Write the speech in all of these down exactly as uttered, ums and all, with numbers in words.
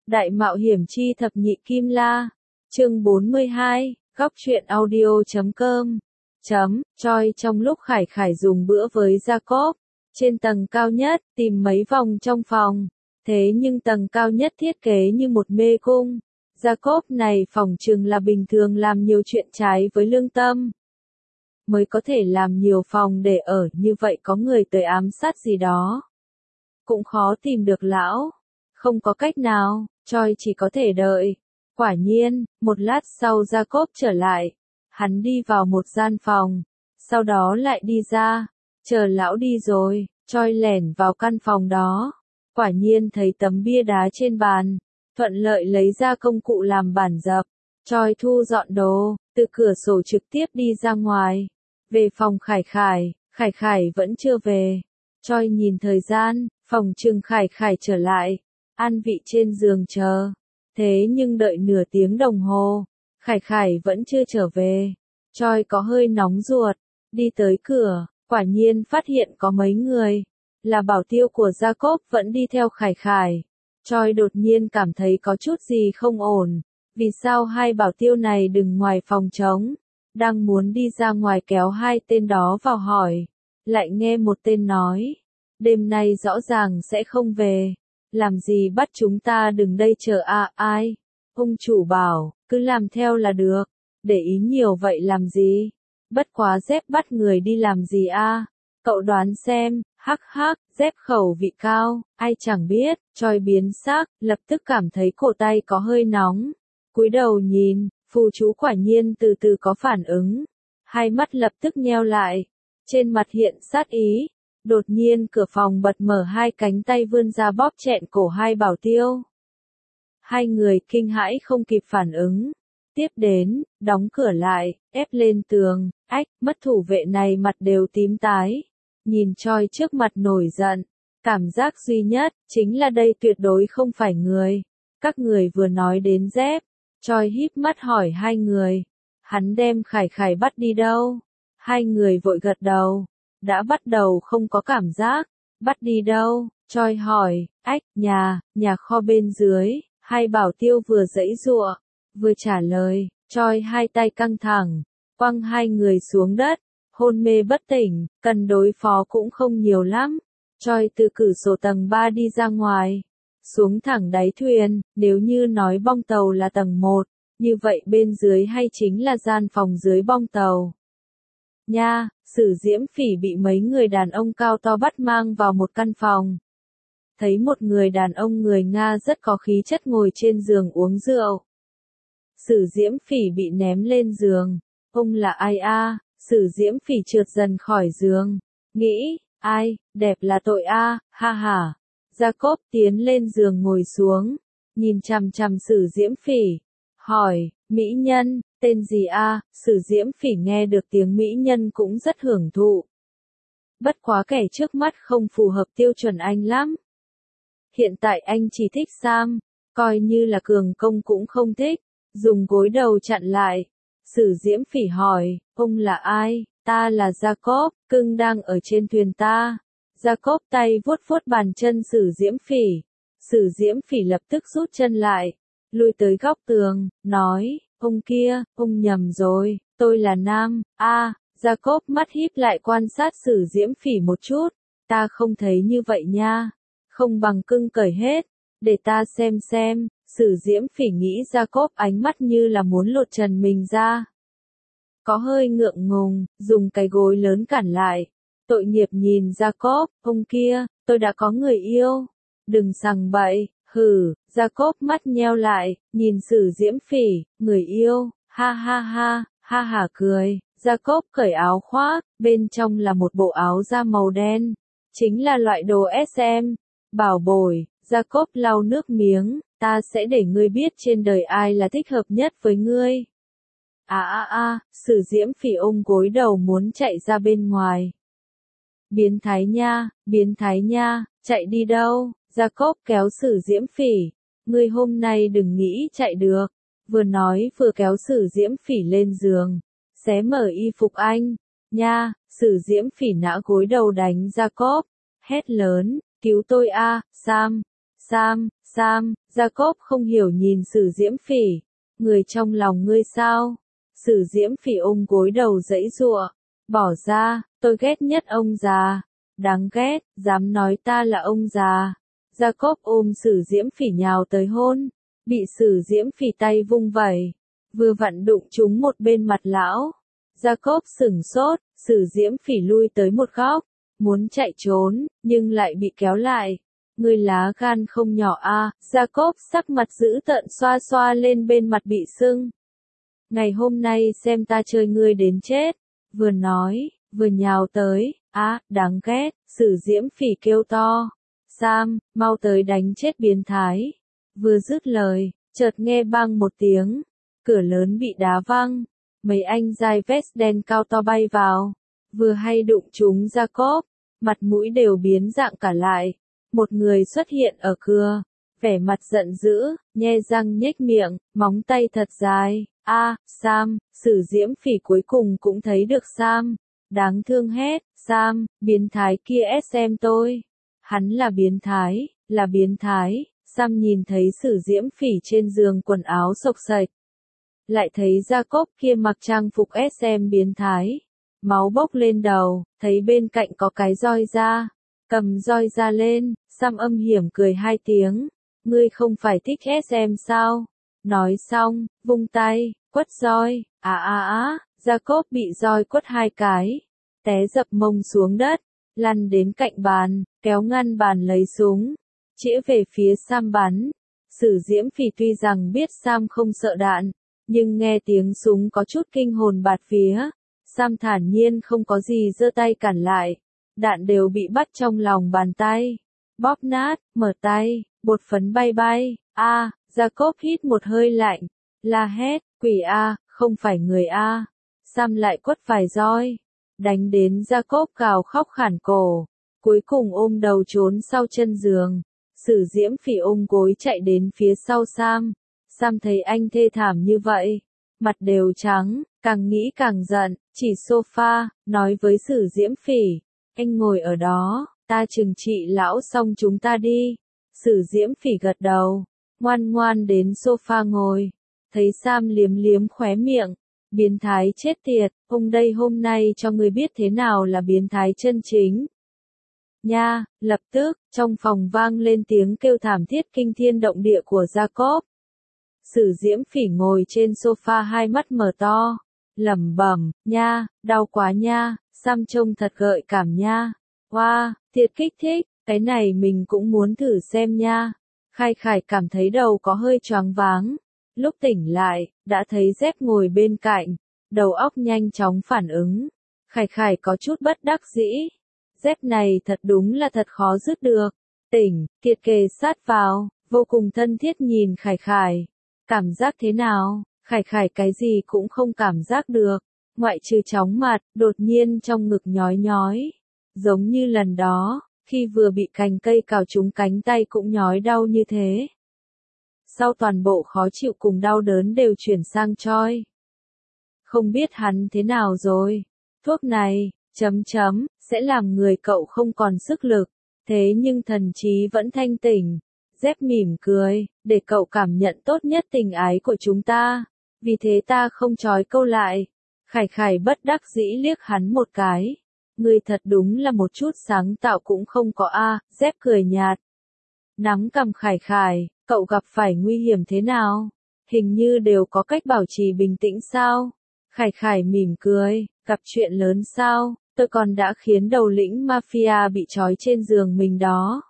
Đại mạo hiểm chi thập nhị kim la. Chương bốn mươi hai, góc truyện audio chấm com. Chấm, Choi trong lúc Khải Khải dùng bữa với Jacob, trên tầng cao nhất, tìm mấy vòng trong phòng. Thế nhưng tầng cao nhất thiết kế như một mê cung. Jacob này phỏng chừng là bình thường làm nhiều chuyện trái với lương tâm. Mới có thể làm nhiều phòng để ở như vậy, có người tới ám sát gì đó. Cũng khó tìm được lão. Không có cách nào, Choi chỉ có thể đợi. Quả nhiên, một lát sau Jacob trở lại. Hắn đi vào một gian phòng, sau đó lại đi ra. Chờ lão đi rồi, Choi lẻn vào căn phòng đó. Quả nhiên thấy tấm bia đá trên bàn, thuận lợi lấy ra công cụ làm bản dập. Choi thu dọn đồ, từ cửa sổ trực tiếp đi ra ngoài. Về phòng Khải Khải, Khải Khải vẫn chưa về. Choi nhìn thời gian, phòng trừng Khải Khải trở lại, an vị trên giường chờ. Thế nhưng đợi nửa tiếng đồng hồ, Khải Khải vẫn chưa trở về. Choi có hơi nóng ruột, đi tới cửa, quả nhiên phát hiện có mấy người. Là bảo tiêu của Jacob vẫn đi theo Khải Khải. Choi đột nhiên cảm thấy có chút gì không ổn. Vì sao hai bảo tiêu này đứng ngoài phòng trống? Đang muốn đi ra ngoài kéo hai tên đó vào hỏi. Lại nghe một tên nói. Đêm nay rõ ràng sẽ không về. Làm gì bắt chúng ta đứng đây chờ à ai? Ông chủ bảo, cứ làm theo là được. Để ý nhiều vậy làm gì? Bất quá dép bắt người đi làm gì a? Cậu đoán xem, hắc hắc, dép khẩu vị cao, ai chẳng biết. Choi biến sắc, lập tức cảm thấy cổ tay có hơi nóng. Cúi đầu nhìn, phù chú quả nhiên từ từ có phản ứng. Hai mắt lập tức nheo lại. Trên mặt hiện sát ý. Đột nhiên cửa phòng bật mở, hai cánh tay vươn ra bóp chẹn cổ hai bảo tiêu. Hai người kinh hãi không kịp phản ứng. Tiếp đến, đóng cửa lại, ép lên tường, ách, mất thủ vệ này mặt đều tím tái. Nhìn Choi trước mặt nổi giận. Cảm giác duy nhất, chính là đây tuyệt đối không phải người. Các người vừa nói đến dép. Choi híp mắt hỏi hai người. Hắn đem Khải Khải bắt đi đâu? Hai người vội gật đầu. Đã bắt đầu không có cảm giác. Bắt đi đâu? Choi hỏi, ách, nhà, nhà kho bên dưới. Hai bảo tiêu vừa giãy giụa, vừa trả lời. Choi hai tay căng thẳng, quăng hai người xuống đất. Hôn mê bất tỉnh, cần đối phó cũng không nhiều lắm. Choi từ cửa sổ tầng ba đi ra ngoài. Xuống thẳng đáy thuyền, nếu như nói bong tàu là tầng một, như vậy bên dưới hay chính là gian phòng dưới bong tàu. Nha, Sử Diễm Phỉ bị mấy người đàn ông cao to bắt mang vào một căn phòng. Thấy một người đàn ông người Nga rất có khí chất ngồi trên giường uống rượu. Sử Diễm Phỉ bị ném lên giường. Ông là ai a? Sử Diễm Phỉ trượt dần khỏi giường. Nghĩ, ai, đẹp là tội a, ha ha. Jacob tiến lên giường ngồi xuống. Nhìn chằm chằm Sử Diễm Phỉ. Hỏi, mỹ nhân, tên gì a? Sử Diễm Phỉ nghe được tiếng mỹ nhân cũng rất hưởng thụ. Bất quá kẻ trước mắt không phù hợp tiêu chuẩn anh lắm. Hiện tại anh chỉ thích Sam, coi như là cường công cũng không thích. Dùng gối đầu chặn lại. Sử Diễm Phỉ hỏi, ông là ai? Ta là Jacob, cưng đang ở trên thuyền ta. Jacob tay vuốt vuốt bàn chân Sử Diễm Phỉ. Sử Diễm Phỉ lập tức rút chân lại, lùi tới góc tường, nói, ông kia, ông nhầm rồi, tôi là nam. A, à, Jacob mắt híp lại quan sát Sử Diễm Phỉ một chút. Ta không thấy như vậy nha. Không bằng cưng cởi hết, để ta xem xem. Sử Diễm Phỉ nghĩ Jacob ánh mắt như là muốn lột trần mình ra. Có hơi ngượng ngùng, dùng cái gối lớn cản lại. Tội nghiệp nhìn Jacob, ông kia, tôi đã có người yêu. Đừng sằng bậy, hừ. Jacob mắt nheo lại, nhìn Sử Diễm Phỉ, người yêu, ha ha ha, ha ha cười. Jacob cởi áo khoác, bên trong là một bộ áo da màu đen. Chính là loại đồ ét em. Bảo bối, Jacob lau nước miếng. Ta sẽ để ngươi biết trên đời ai là thích hợp nhất với ngươi. À à à, Sử Diễm Phỉ ôm gối đầu muốn chạy ra bên ngoài. Biến thái nha, biến thái nha, chạy đi đâu? Jacob kéo Sử Diễm Phỉ. Ngươi hôm nay đừng nghĩ chạy được. Vừa nói vừa kéo Sử Diễm Phỉ lên giường. Xé mở y phục anh. Nha, Sử Diễm Phỉ nã gối đầu đánh Jacob. Hét lớn, cứu tôi a, Sam. Sam, Sam, Jacob không hiểu nhìn Sử Diễm Phỉ, người trong lòng ngươi sao? Sử Diễm Phỉ ôm gối đầu giãy giụa, bỏ ra, tôi ghét nhất ông già, đáng ghét, dám nói ta là ông già. Jacob ôm Sử Diễm Phỉ nhào tới hôn, bị Sử Diễm Phỉ tay vung vẩy, vừa vặn đụng trúng một bên mặt lão. Jacob sửng sốt, Sử Diễm Phỉ lui tới một góc, muốn chạy trốn, nhưng lại bị kéo lại. Ngươi lá gan không nhỏ a, à. Jacob sắc mặt dữ tợn xoa xoa lên bên mặt bị sưng. Ngày hôm nay xem ta chơi ngươi đến chết, vừa nói, vừa nhào tới, á, à, đáng ghét, Sử Diễm Phỉ kêu to. Sam, mau tới đánh chết biến thái. Vừa dứt lời, chợt nghe bang một tiếng, cửa lớn bị đá văng, mấy anh giai vest đen cao to bay vào, vừa hay đụng trúng Jacob, mặt mũi đều biến dạng cả lại. Một người xuất hiện ở cửa, vẻ mặt giận dữ, nhe răng nhếch miệng, móng tay thật dài. A, à, Sam, Sử Diễm Phỉ cuối cùng cũng thấy được Sam, đáng thương hét, Sam, biến thái kia ép xem tôi. Hắn là biến thái, là biến thái. Sam nhìn thấy Sử Diễm Phỉ trên giường quần áo xộc xệch, lại thấy Jacob kia mặc trang phục ép em biến thái, máu bốc lên đầu, thấy bên cạnh có cái roi da, cầm roi ra lên, Sam âm hiểm cười hai tiếng, ngươi không phải thích ép em sao? Nói xong, vung tay, quất roi, á á á, Jacob bị roi quất hai cái, té dập mông xuống đất, lăn đến cạnh bàn, kéo ngăn bàn lấy súng, chĩa về phía Sam bắn. Sử Diễm Phỉ tuy rằng biết Sam không sợ đạn, nhưng nghe tiếng súng có chút kinh hồn bạt vía. Sam thản nhiên không có gì giơ tay cản lại, đạn đều bị bắt trong lòng bàn tay, bóp nát, mở tay, bột phấn bay bay. A, à, Jacob hít một hơi lạnh, la hét, quỷ a, không phải người a. Sam lại quất vài roi, đánh đến Jacob gào khóc khản cổ, cuối cùng ôm đầu trốn sau chân giường. Sử Diễm Phỉ ôm gối chạy đến phía sau Sam. Sam thấy anh thê thảm như vậy, mặt đều trắng, càng nghĩ càng giận, chỉ sofa, nói với Sử Diễm Phỉ, anh ngồi ở đó, ta trừng trị lão xong chúng ta đi. Sử Diễm Phỉ gật đầu, ngoan ngoan đến sofa ngồi, thấy Sam liếm liếm khóe miệng, biến thái chết tiệt, ông đây hôm nay cho người biết thế nào là biến thái chân chính. Nha, lập tức, trong phòng vang lên tiếng kêu thảm thiết kinh thiên động địa của Jacob. Sử Diễm Phỉ ngồi trên sofa hai mắt mở to, lẩm bẩm, nha, đau quá nha, Sam trông thật gợi cảm nha. Wow, thiệt kích thích, cái này mình cũng muốn thử xem nha. Khai Khải cảm thấy đầu có hơi choáng váng. Lúc tỉnh lại, đã thấy Dép ngồi bên cạnh, đầu óc nhanh chóng phản ứng. Khải Khải có chút bất đắc dĩ. Dép này thật đúng là thật khó dứt được. Tỉnh, Kiệt kề sát vào, vô cùng thân thiết nhìn Khải Khải. Cảm giác thế nào? Khải Khải cái gì cũng không cảm giác được, ngoại trừ chóng mặt, đột nhiên trong ngực nhói nhói. Giống như lần đó, khi vừa bị cành cây cào trúng cánh tay cũng nhói đau như thế. Sau toàn bộ khó chịu cùng đau đớn đều chuyển sang choi. Không biết hắn thế nào rồi? Thuốc này, chấm chấm, sẽ làm người cậu không còn sức lực, thế nhưng thần trí vẫn thanh tỉnh. Dép mỉm cười, để cậu cảm nhận tốt nhất tình ái của chúng ta, vì thế ta không trói câu lại. Khải Khải bất đắc dĩ liếc hắn một cái. Ngươi thật đúng là một chút sáng tạo cũng không có a. À, Dép cười nhạt. Nắm cầm Khải Khải, cậu gặp phải nguy hiểm thế nào? Hình như đều có cách bảo trì bình tĩnh sao? Khải Khải mỉm cười, gặp chuyện lớn sao? Tôi còn đã khiến đầu lĩnh mafia bị trói trên giường mình đó.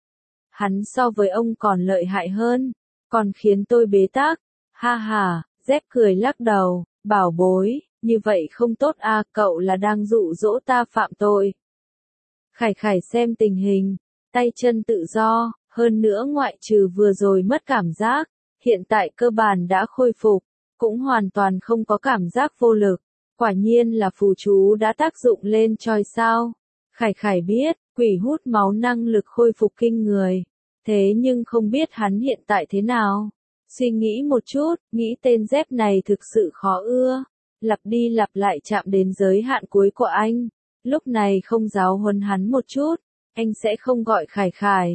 Hắn so với ông còn lợi hại hơn, còn khiến tôi bế tắc. Ha ha, Dép cười lắc đầu, bảo bối, như vậy không tốt à, cậu là đang dụ dỗ ta phạm tội. Khải Khải xem tình hình, tay chân tự do, hơn nữa ngoại trừ vừa rồi mất cảm giác, hiện tại cơ bản đã khôi phục, cũng hoàn toàn không có cảm giác vô lực. Quả nhiên là phù chú đã tác dụng lên choi sao. Khải Khải biết, quỷ hút máu năng lực khôi phục kinh người. Thế nhưng không biết hắn hiện tại thế nào. Suy nghĩ một chút, nghĩ tên Dép này thực sự khó ưa. Lặp đi lặp lại chạm đến giới hạn cuối của anh. Lúc này không giáo huấn hắn một chút, anh sẽ không gọi Khải Khải.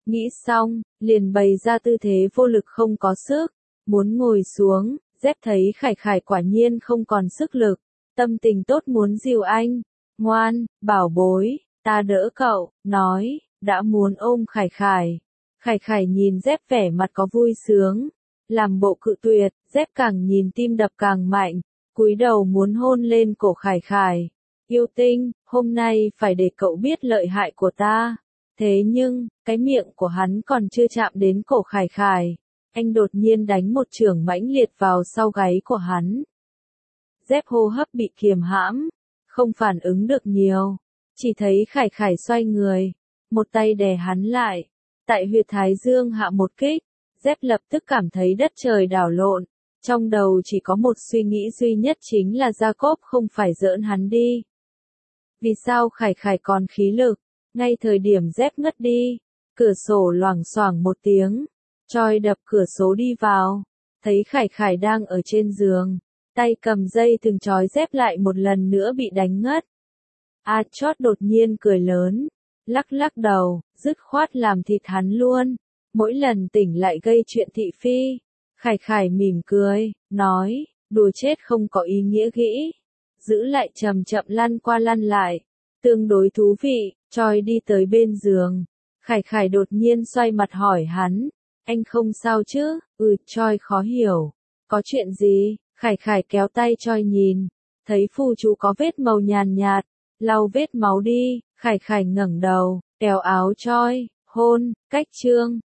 Nghĩ xong, liền bày ra tư thế vô lực không có sức, muốn ngồi xuống, dép thấy Khải Khải quả nhiên không còn sức lực, tâm tình tốt muốn dìu anh, ngoan, bảo bối, ta đỡ cậu, nói, đã muốn ôm Khải Khải. Khải Khải nhìn dép vẻ mặt có vui sướng, làm bộ cự tuyệt, dép càng nhìn tim đập càng mạnh, cúi đầu muốn hôn lên cổ Khải Khải. Yêu tinh, hôm nay phải để cậu biết lợi hại của ta. Thế nhưng, cái miệng của hắn còn chưa chạm đến cổ Khải Khải, anh đột nhiên đánh một chưởng mãnh liệt vào sau gáy của hắn. Dép hô hấp bị kiềm hãm, không phản ứng được nhiều, chỉ thấy Khải Khải xoay người, một tay đè hắn lại, tại huyệt thái dương hạ một kích, dép lập tức cảm thấy đất trời đảo lộn, trong đầu chỉ có một suy nghĩ duy nhất chính là Jacob không phải giỡn hắn đi. Vì sao Khải Khải còn khí lực? Ngay thời điểm dép ngất đi, cửa sổ loảng xoảng một tiếng, Choi đập cửa sổ đi vào, thấy Khải Khải đang ở trên giường, tay cầm dây thừng trói dép lại một lần nữa bị đánh ngất. A Chót đột nhiên cười lớn, lắc lắc đầu, dứt khoát làm thịt hắn luôn, mỗi lần tỉnh lại gây chuyện thị phi. Khải Khải mỉm cười, nói, đùa chết không có ý nghĩa nghĩ, giữ lại chậm chậm lăn qua lăn lại, tương đối thú vị. Choi đi tới bên giường, Khải Khải đột nhiên xoay mặt hỏi hắn, anh không sao chứ? Ừ, Choi khó hiểu, có chuyện gì? Khải Khải kéo tay Choi nhìn, thấy phù chú có vết màu nhàn nhạt, lau vết máu đi. Khải Khải ngẩng đầu, kéo áo Choi, hôn, cách chương.